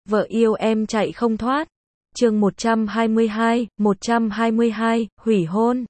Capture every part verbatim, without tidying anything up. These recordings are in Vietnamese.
Vợ yêu em chạy không thoát. Chương một trăm hai mươi hai, một trăm hai mươi hai, hủy hôn.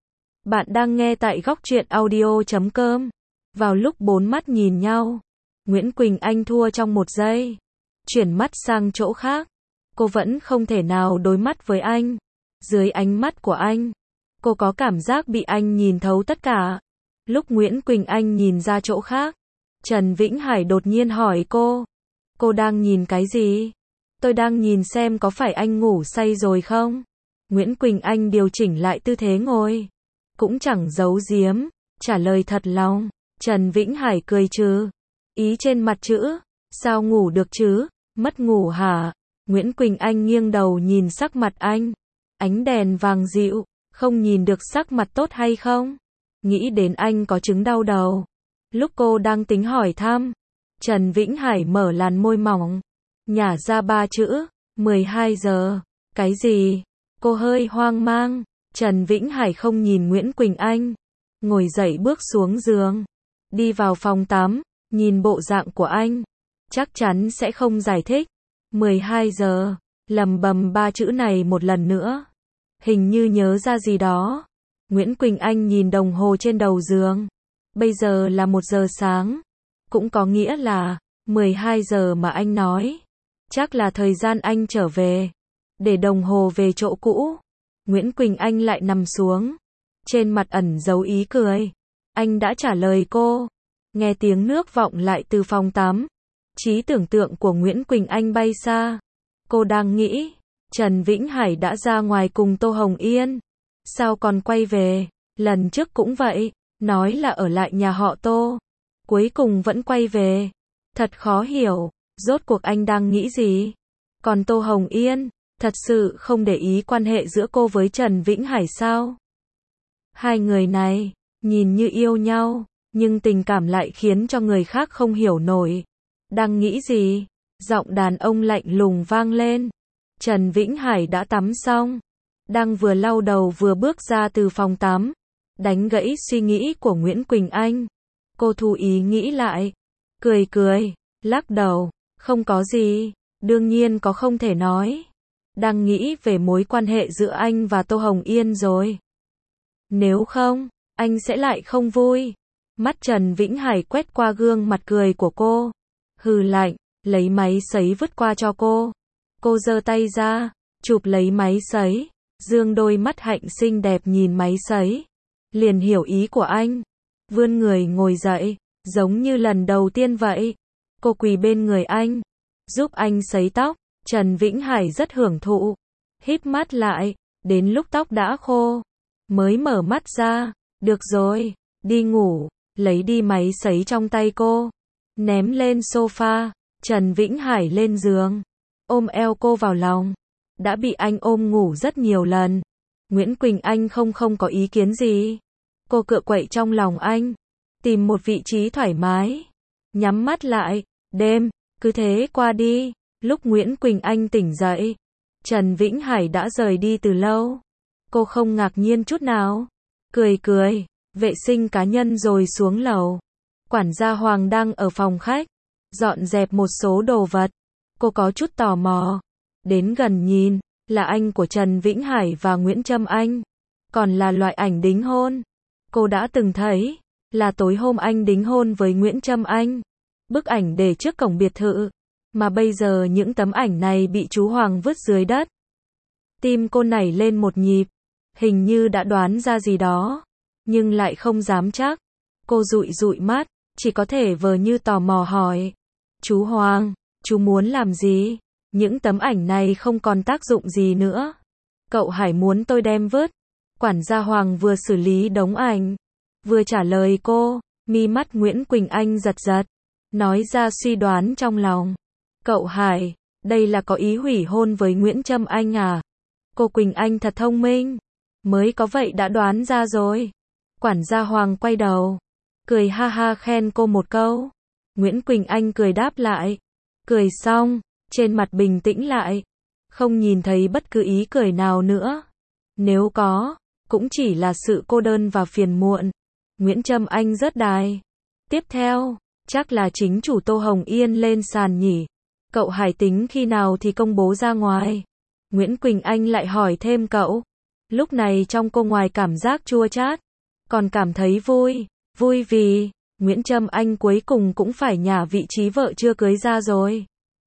Bạn đang nghe tại góc truyện audio chấm com. Vào lúc bốn mắt nhìn nhau, Nguyễn Quỳnh Anh thua trong một giây. Chuyển mắt sang chỗ khác. Cô vẫn không thể nào đối mắt với anh. Dưới ánh mắt của anh, cô có cảm giác bị anh nhìn thấu tất cả. Lúc Nguyễn Quỳnh Anh nhìn ra chỗ khác, Trần Vĩnh Hải đột nhiên hỏi cô. Cô đang nhìn cái gì? Tôi đang nhìn xem có phải anh ngủ say rồi không? Nguyễn Quỳnh Anh điều chỉnh lại tư thế ngồi. Cũng chẳng giấu giếm, trả lời thật lòng. Trần Vĩnh Hải cười trừ. Ý trên mặt chữ, sao ngủ được chứ? Mất ngủ hả? Nguyễn Quỳnh Anh nghiêng đầu nhìn sắc mặt anh. Ánh đèn vàng dịu, không nhìn được sắc mặt tốt hay không? Nghĩ đến anh có chứng đau đầu. Lúc cô đang tính hỏi thăm, Trần Vĩnh Hải mở làn môi mỏng, nhả ra ba chữ, mười hai giờ. Cái gì? Cô hơi hoang mang. Trần Vĩnh Hải không nhìn Nguyễn Quỳnh Anh, ngồi dậy bước xuống giường, đi vào phòng tắm, nhìn bộ dạng của anh, chắc chắn sẽ không giải thích. mười hai giờ, lầm bầm ba chữ này một lần nữa. Hình như nhớ ra gì đó. Nguyễn Quỳnh Anh nhìn đồng hồ trên đầu giường. Bây giờ là một giờ sáng. Cũng có nghĩa là mười hai giờ mà anh nói. Chắc là thời gian anh trở về. Để đồng hồ về chỗ cũ. Nguyễn Quỳnh Anh lại nằm xuống. Trên mặt ẩn giấu ý cười. Anh đã trả lời cô. Nghe tiếng nước vọng lại từ phòng tắm. Trí tưởng tượng của Nguyễn Quỳnh Anh bay xa. Cô đang nghĩ, Trần Vĩnh Hải đã ra ngoài cùng Tô Hồng Yên. Sao còn quay về? Lần trước cũng vậy, nói là ở lại nhà họ Tô. Cuối cùng vẫn quay về. Thật khó hiểu, rốt cuộc anh đang nghĩ gì? Còn Tô Hồng Yên, thật sự không để ý quan hệ giữa cô với Trần Vĩnh Hải sao? Hai người này, nhìn như yêu nhau, nhưng tình cảm lại khiến cho người khác không hiểu nổi. Đang nghĩ gì? Giọng đàn ông lạnh lùng vang lên. Trần Vĩnh Hải đã tắm xong, đang vừa lau đầu vừa bước ra từ phòng tắm, đánh gãy suy nghĩ của Nguyễn Quỳnh Anh. Cô thu ý nghĩ lại, cười cười, lắc đầu, không có gì, đương nhiên có không thể nói. Đang nghĩ về mối quan hệ giữa anh và Tô Hồng Yên rồi. Nếu không, anh sẽ lại không vui. Mắt Trần Vĩnh Hải quét qua gương mặt cười của cô. Hừ lạnh, lấy máy sấy vứt qua cho cô. Cô giơ tay ra, chụp lấy máy sấy, dương đôi mắt hạnh xinh đẹp nhìn máy sấy. Liền hiểu ý của anh. Vươn người ngồi dậy, giống như lần đầu tiên vậy. Cô quỳ bên người anh, giúp anh sấy tóc. Trần Vĩnh Hải rất hưởng thụ. Híp mắt lại, đến lúc tóc đã khô, mới mở mắt ra. Được rồi, đi ngủ. Lấy đi máy sấy trong tay cô, ném lên sofa. Trần Vĩnh Hải lên giường, ôm eo cô vào lòng. Đã bị anh ôm ngủ rất nhiều lần. Nguyễn Quỳnh Anh không không có ý kiến gì. Cô cựa quậy trong lòng anh, tìm một vị trí thoải mái, nhắm mắt lại. Đêm, cứ thế qua đi. Lúc Nguyễn Quỳnh Anh tỉnh dậy, Trần Vĩnh Hải đã rời đi từ lâu. Cô không ngạc nhiên chút nào. Cười cười, vệ sinh cá nhân rồi xuống lầu. Quản gia Hoàng đang ở phòng khách, dọn dẹp một số đồ vật. Cô có chút tò mò. Đến gần nhìn, là anh của Trần Vĩnh Hải và Nguyễn Trâm Anh. Còn là loại ảnh đính hôn. Cô đã từng thấy, là tối hôm anh đính hôn với Nguyễn Trâm Anh. Bức ảnh để trước cổng biệt thự. Mà bây giờ những tấm ảnh này bị chú Hoàng vứt dưới đất. Tim cô nảy lên một nhịp. Hình như đã đoán ra gì đó. Nhưng lại không dám chắc. Cô dụi dụi mắt, chỉ có thể vờ như tò mò hỏi. Chú Hoàng, chú muốn làm gì? Những tấm ảnh này không còn tác dụng gì nữa. Cậu Hải muốn tôi đem vứt. Quản gia Hoàng vừa xử lý đống ảnh, vừa trả lời cô. Mi mắt Nguyễn Quỳnh Anh giật giật, nói ra suy đoán trong lòng. Cậu Hải, đây là có ý hủy hôn với Nguyễn Trâm Anh à? Cô Quỳnh Anh thật thông minh, mới có vậy đã đoán ra rồi. Quản gia Hoàng quay đầu, cười ha ha khen cô một câu. Nguyễn Quỳnh Anh cười đáp lại. Cười xong, trên mặt bình tĩnh lại, không nhìn thấy bất cứ ý cười nào nữa. Nếu có, cũng chỉ là sự cô đơn và phiền muộn. Nguyễn Trâm Anh rớt đài. Tiếp theo, chắc là chính chủ Tô Hồng Yên lên sàn nhỉ. Cậu Hải tính khi nào thì công bố ra ngoài? Nguyễn Quỳnh Anh lại hỏi thêm cậu. Lúc này trong cô ngoài cảm giác chua chát, còn cảm thấy vui, vui vì Nguyễn Trâm Anh cuối cùng cũng phải nhả vị trí vợ chưa cưới ra rồi.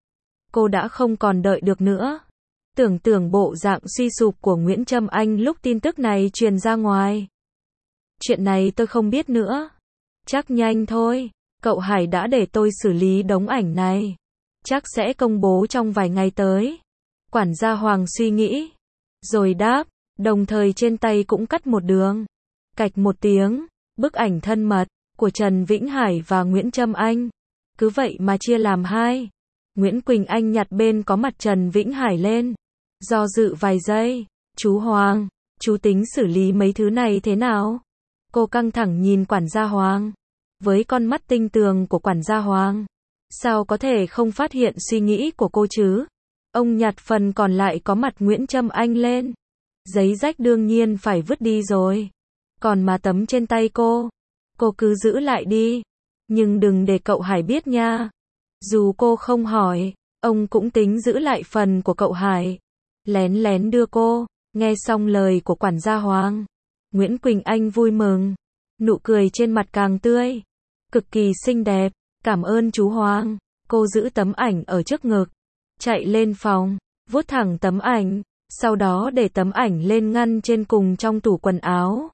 Cô đã không còn đợi được nữa. Tưởng tượng bộ dạng suy sụp của Nguyễn Trâm Anh lúc tin tức này truyền ra ngoài. Chuyện này tôi không biết nữa. Chắc nhanh thôi, cậu Hải đã để tôi xử lý đống ảnh này. Chắc sẽ công bố trong vài ngày tới. Quản gia Hoàng suy nghĩ, rồi đáp, đồng thời trên tay cũng cắt một đường. Cạch một tiếng, bức ảnh thân mật của Trần Vĩnh Hải và Nguyễn Trâm Anh cứ vậy mà chia làm hai. Nguyễn Quỳnh Anh nhặt bên có mặt Trần Vĩnh Hải lên, do dự vài giây. Chú Hoàng, chú tính xử lý mấy thứ này thế nào? Cô căng thẳng nhìn quản gia Hoàng. Với con mắt tinh tường của quản gia Hoàng, sao có thể không phát hiện suy nghĩ của cô chứ? Ông nhặt phần còn lại có mặt Nguyễn Trâm Anh lên. Giấy rách đương nhiên phải vứt đi rồi. Còn mà tấm trên tay cô, cô cứ giữ lại đi. Nhưng đừng để cậu Hải biết nha. Dù cô không hỏi, ông cũng tính giữ lại phần của cậu Hải. Lén lén đưa cô. Nghe xong lời của quản gia Hoàng, Nguyễn Quỳnh Anh vui mừng. Nụ cười trên mặt càng tươi. Cực kỳ xinh đẹp. Cảm ơn chú Hoàng. Cô giữ tấm ảnh ở trước ngực, chạy lên phòng, vuốt thẳng tấm ảnh, sau đó để tấm ảnh lên ngăn trên cùng trong tủ quần áo.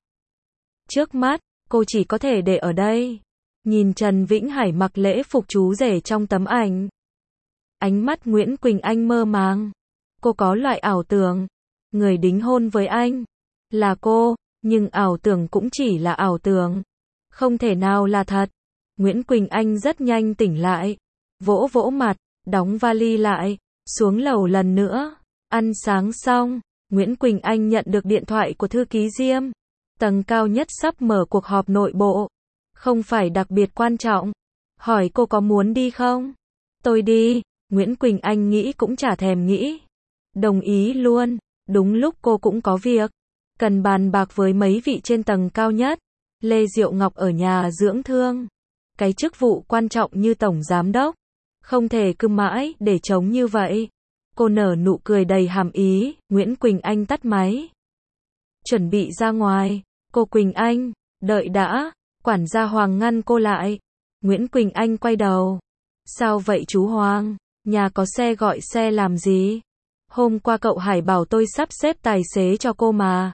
Trước mắt, cô chỉ có thể để ở đây. Nhìn Trần Vĩnh Hải mặc lễ phục chú rể trong tấm ảnh. Ánh mắt Nguyễn Quỳnh Anh mơ màng. Cô có loại ảo tưởng, người đính hôn với anh là cô, nhưng ảo tưởng cũng chỉ là ảo tưởng. Không thể nào là thật. Nguyễn Quỳnh Anh rất nhanh tỉnh lại. Vỗ vỗ mặt, đóng vali lại, xuống lầu lần nữa. Ăn sáng xong, Nguyễn Quỳnh Anh nhận được điện thoại của thư ký Diêm. Tầng cao nhất sắp mở cuộc họp nội bộ. Không phải đặc biệt quan trọng. Hỏi cô có muốn đi không? Tôi đi. Nguyễn Quỳnh Anh nghĩ cũng chả thèm nghĩ. Đồng ý luôn. Đúng lúc cô cũng có việc. Cần bàn bạc với mấy vị trên tầng cao nhất. Lê Diệu Ngọc ở nhà dưỡng thương. Cái chức vụ quan trọng như tổng giám đốc. Không thể cứ mãi để trống như vậy. Cô nở nụ cười đầy hàm ý. Nguyễn Quỳnh Anh tắt máy. Chuẩn bị ra ngoài. Cô Quỳnh Anh, đợi đã. Quản gia Hoàng ngăn cô lại. Nguyễn Quỳnh Anh quay đầu. Sao vậy chú Hoàng? Nhà có xe gọi xe làm gì? Hôm qua cậu Hải bảo tôi sắp xếp tài xế cho cô mà.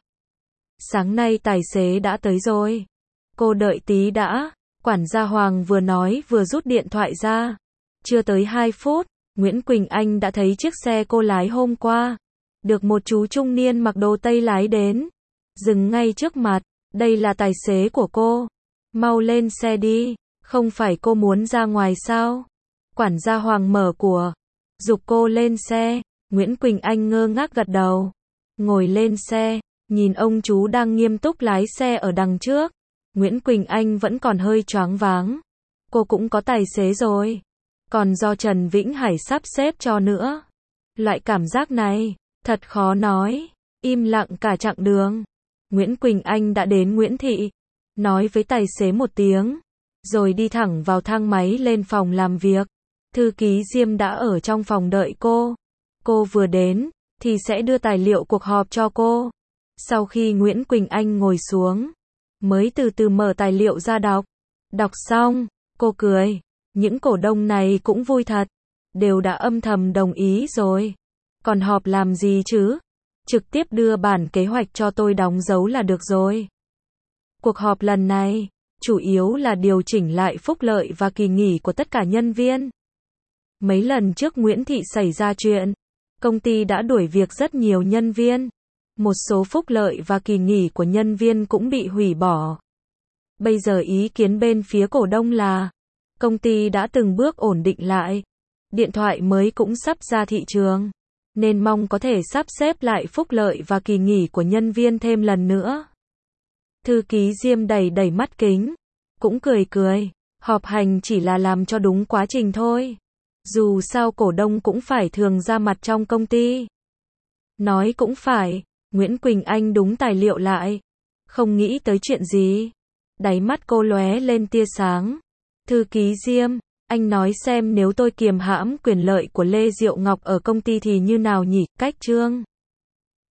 Sáng nay tài xế đã tới rồi. Cô đợi tí đã. Quản gia Hoàng vừa nói vừa rút điện thoại ra. Chưa tới hai phút, Nguyễn Quỳnh Anh đã thấy chiếc xe cô lái hôm qua. Được một chú trung niên mặc đồ Tây lái đến. Dừng ngay trước mặt. Đây là tài xế của cô. Mau lên xe đi. Không phải cô muốn ra ngoài sao? Quản gia Hoàng mở của. Giục cô lên xe. Nguyễn Quỳnh Anh ngơ ngác gật đầu. Ngồi lên xe. Nhìn ông chú đang nghiêm túc lái xe ở đằng trước. Nguyễn Quỳnh Anh vẫn còn hơi choáng váng. Cô cũng có tài xế rồi. Còn do Trần Vĩnh Hải sắp xếp cho nữa. Loại cảm giác này, thật khó nói. Im lặng cả chặng đường. Nguyễn Quỳnh Anh đã đến Nguyễn Thị. Nói với tài xế một tiếng. Rồi đi thẳng vào thang máy lên phòng làm việc. Thư ký Diêm đã ở trong phòng đợi cô. Cô vừa đến, thì sẽ đưa tài liệu cuộc họp cho cô. Sau khi Nguyễn Quỳnh Anh ngồi xuống, mới từ từ mở tài liệu ra đọc. Đọc xong, cô cười. Những cổ đông này cũng vui thật. Đều đã âm thầm đồng ý rồi. Còn họp làm gì chứ? Trực tiếp đưa bản kế hoạch cho tôi đóng dấu là được rồi. Cuộc họp lần này, chủ yếu là điều chỉnh lại phúc lợi và kỳ nghỉ của tất cả nhân viên. Mấy lần trước Nguyễn Thị xảy ra chuyện, công ty đã đuổi việc rất nhiều nhân viên. Một số phúc lợi và kỳ nghỉ của nhân viên cũng bị hủy bỏ. Bây giờ ý kiến bên phía cổ đông là, công ty đã từng bước ổn định lại. Điện thoại mới cũng sắp ra thị trường. Nên mong có thể sắp xếp lại phúc lợi và kỳ nghỉ của nhân viên thêm lần nữa. Thư ký Diêm đầy đầy mắt kính. Cũng cười cười. Họp hành chỉ là làm cho đúng quá trình thôi. Dù sao cổ đông cũng phải thường ra mặt trong công ty. Nói cũng phải. Nguyễn Quỳnh Anh đúng tài liệu lại. Không nghĩ tới chuyện gì. Đáy mắt cô lóe lên tia sáng. Thư ký Diêm, Anh nói xem nếu tôi kiềm hãm quyền lợi của Lê Diệu Ngọc ở công ty thì như nào nhỉ? Cách Trương